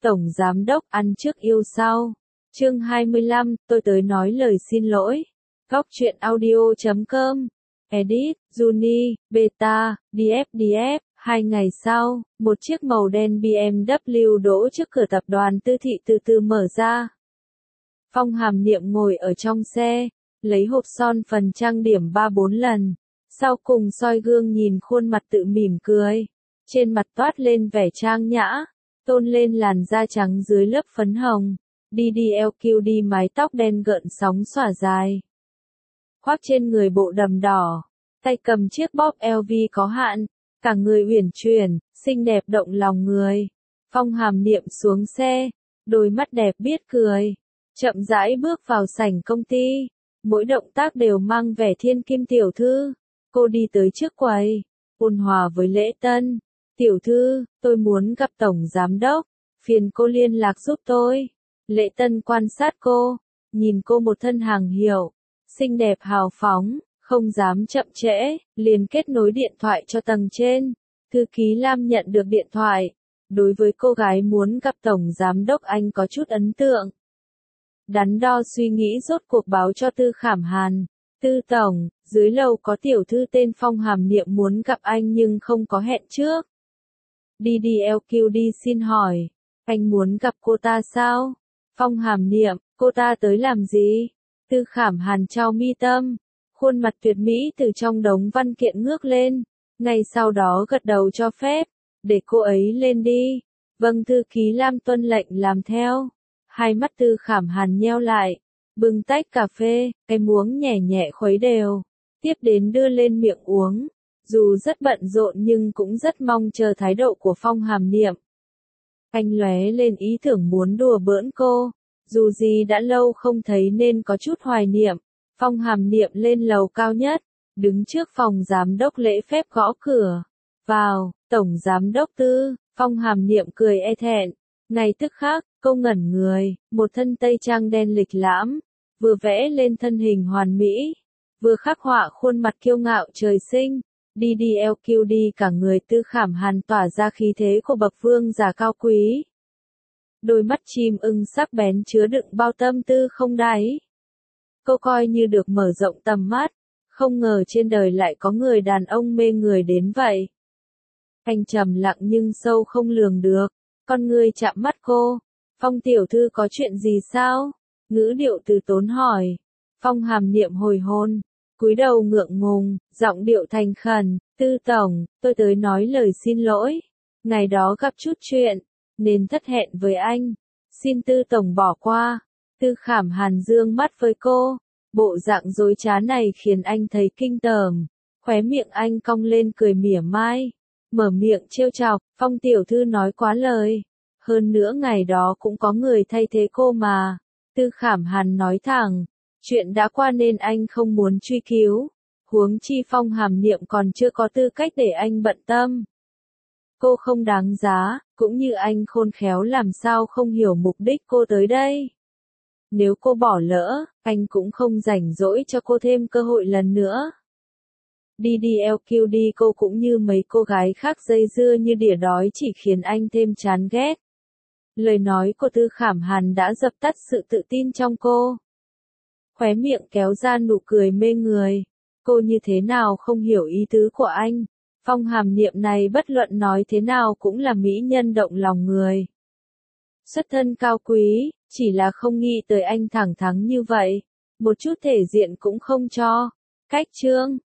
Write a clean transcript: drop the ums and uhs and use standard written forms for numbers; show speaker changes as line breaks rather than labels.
Tổng Giám Đốc ăn trước yêu sau. Chương 25, tôi tới nói lời xin lỗi. Góc truyện audio.com. Edit, Juni, Beta, DFDF. 2 ngày sau, một chiếc màu đen BMW đỗ trước cửa tập đoàn Tư Thị từ từ mở ra. Phong Hàm Niệm ngồi ở trong xe, lấy hộp son phần trang điểm 3-4 lần. Sau cùng soi gương nhìn khuôn mặt tự mỉm cười. Trên mặt toát lên vẻ trang nhã, tôn lên làn da trắng dưới lớp phấn hồng. DDLQD mái tóc đen gợn sóng xõa dài. Khoác trên người bộ đầm đỏ, tay cầm chiếc bóp LV có hạn, cả người uyển chuyển, xinh đẹp động lòng người. Phong Hàm Niệm xuống xe, đôi mắt đẹp biết cười, chậm rãi bước vào sảnh công ty. Mỗi động tác đều mang vẻ thiên kim tiểu thư. Cô đi tới trước quầy, ôn hòa với Lễ Tân. Tiểu thư, tôi muốn gặp Tổng Giám Đốc, phiền cô liên lạc giúp tôi. Lễ Tân quan sát cô, nhìn cô một thân hàng hiệu, xinh đẹp hào phóng, không dám chậm trễ, liền kết nối điện thoại cho tầng trên. Thư ký Lam nhận được điện thoại. Đối với cô gái muốn gặp Tổng Giám Đốc anh có chút ấn tượng. Đắn đo suy nghĩ rốt cuộc báo cho Tư Khảm Hàn. Tư Tổng, dưới lầu có tiểu thư tên Phong Hàm Niệm muốn gặp anh nhưng không có hẹn trước. DDLQD xin hỏi, anh muốn gặp cô ta sao? Phong Hàm Niệm, cô ta tới làm gì? Tư Khảm Hàn trao mi tâm, khuôn mặt tuyệt mỹ từ trong đống văn kiện ngước lên, ngay sau đó gật đầu cho phép, để cô ấy lên đi. Vâng, thư ký Lam tuân lệnh làm theo. Hai mắt Tư Khảm Hàn nheo lại, bưng tách cà phê, cái muỗng nhẹ nhẹ khuấy đều, tiếp đến đưa lên miệng uống. Dù rất bận rộn nhưng cũng rất mong chờ thái độ của Phong Hàm Niệm. Anh lóe lên ý tưởng muốn đùa bỡn cô, dù gì đã lâu không thấy nên có chút hoài niệm. Phong Hàm Niệm lên lầu cao nhất, đứng trước phòng giám đốc lễ phép gõ cửa. Vào, Tổng Giám Đốc Tư. Phong Hàm Niệm cười e thẹn. Ngay tức khắc, cô ngẩn người, một thân tây trang đen lịch lãm, vừa vẽ lên thân hình hoàn mỹ, vừa khắc họa khuôn mặt kiêu ngạo trời sinh. DDLQD cả người Tư Khảm Hàn tỏa ra khí thế của bậc vương giả cao quý. Đôi mắt chim ưng sắc bén chứa đựng bao tâm tư không đáy. Cô coi như được mở rộng tầm mắt, không ngờ trên đời lại có người đàn ông mê người đến vậy. Anh trầm lặng nhưng sâu không lường được, con người chạm mắt cô. Phong tiểu thư có chuyện gì sao? Ngữ điệu từ tốn hỏi. Phong Hàm Niệm hồi hôn, cúi đầu ngượng ngùng, giọng điệu thành khẩn. Tư Tổng, tôi tới nói lời xin lỗi. Ngày đó gặp chút chuyện, nên thất hẹn với anh. Xin Tư Tổng bỏ qua. Tư Khảm Hàn dương mắt với cô. Bộ dạng dối trá này khiến anh thấy kinh tởm. Khóe miệng anh cong lên cười mỉa mai. Mở miệng trêu chọc, Phong tiểu thư nói quá lời. Hơn nữa ngày đó cũng có người thay thế cô mà. Tư Khảm Hàn nói thẳng. Chuyện đã qua nên anh không muốn truy cứu. Huống chi Phong Hàm Niệm còn chưa có tư cách để anh bận tâm. Cô không đáng giá, cũng như anh khôn khéo làm sao không hiểu mục đích cô tới đây. Nếu cô bỏ lỡ, anh cũng không rảnh rỗi cho cô thêm cơ hội lần nữa. DDLQD cô cũng như mấy cô gái khác dây dưa như đỉa đói chỉ khiến anh thêm chán ghét. Lời nói của Tư Khảm Hàn đã dập tắt sự tự tin trong cô. Khóe miệng kéo ra nụ cười mê người. Cô như thế nào không hiểu ý tứ của anh. Phong Hàm Niệm này bất luận nói thế nào cũng là mỹ nhân động lòng người. Xuất thân cao quý, chỉ là không nghĩ tới anh thẳng thắn như vậy. Một chút thể diện cũng không cho. Cách trương,